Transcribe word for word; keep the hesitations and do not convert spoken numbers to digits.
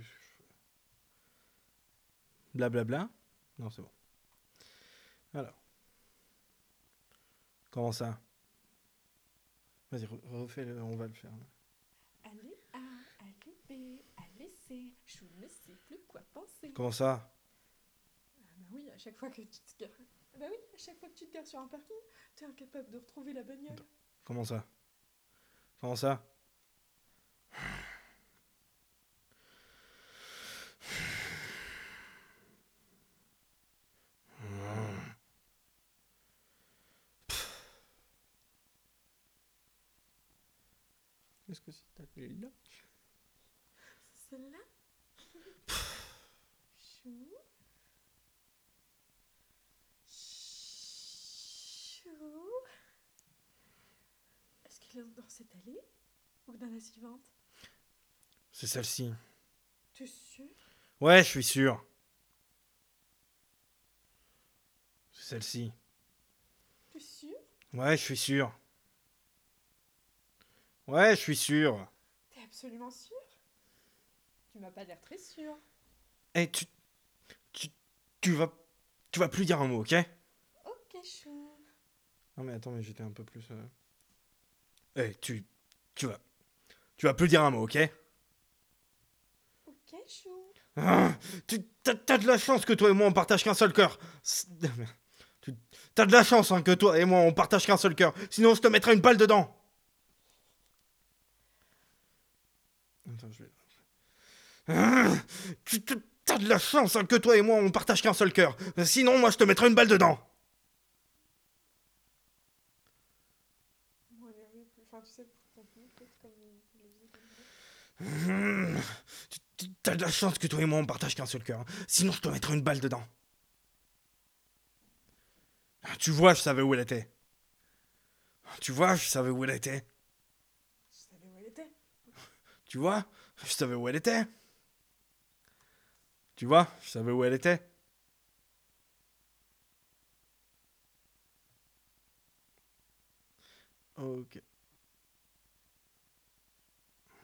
Blablabla. Non, c'est bon. Alors. Comment ça? Vas-y, refais-le, on va le faire. Allez A, allez B, allez C, je ne sais plus quoi penser. Comment ça? Ah bah oui, à chaque fois que tu te gares... Bah oui, à chaque fois que tu te gares sur un parking, t'es incapable de retrouver la bagnole. Attends. Comment ça? Comment ça? Qu'est-ce que c'est là? C'est celle-là. Chou. Chou. Est-ce qu'il est dans cette allée ou dans la suivante? C'est celle-ci. T'es sûr? Ouais, je suis sûr. C'est celle-ci. T'es sûr? Ouais, je suis sûr. Ouais, je suis sûr. T'es absolument sûr? Tu m'as pas l'air très sûr. Eh, tu, tu, tu vas, tu vas plus dire un mot, ok? Ok, chou. Non mais attends, mais j'étais un peu plus. Euh... Eh, tu, tu vas, tu vas plus dire un mot, ok? Ok, chou. Ah, tu, t'as, t'as de la chance que toi et moi on partage qu'un seul cœur. Tu, t'as de la chance hein, que toi et moi on partage qu'un seul cœur. Sinon je te mettrai une balle dedans. Attends, je vais. Ah, tu, t'as de la chance hein, que toi et moi on partage qu'un seul cœur. Sinon moi je te mettrai une balle dedans. Bon, allez, oui, enfin, tu sais, pour t'appeler, peut-être comme il le faisait comme ça. Mmh. T'as de la chance que toi et moi on partage qu'un seul cœur. Sinon je te mettrai une balle dedans. Tu vois, je savais où elle était. Tu vois, je savais où elle était. Je savais où elle était. Tu vois, je savais où elle était. Tu vois, je savais où elle était. Ok.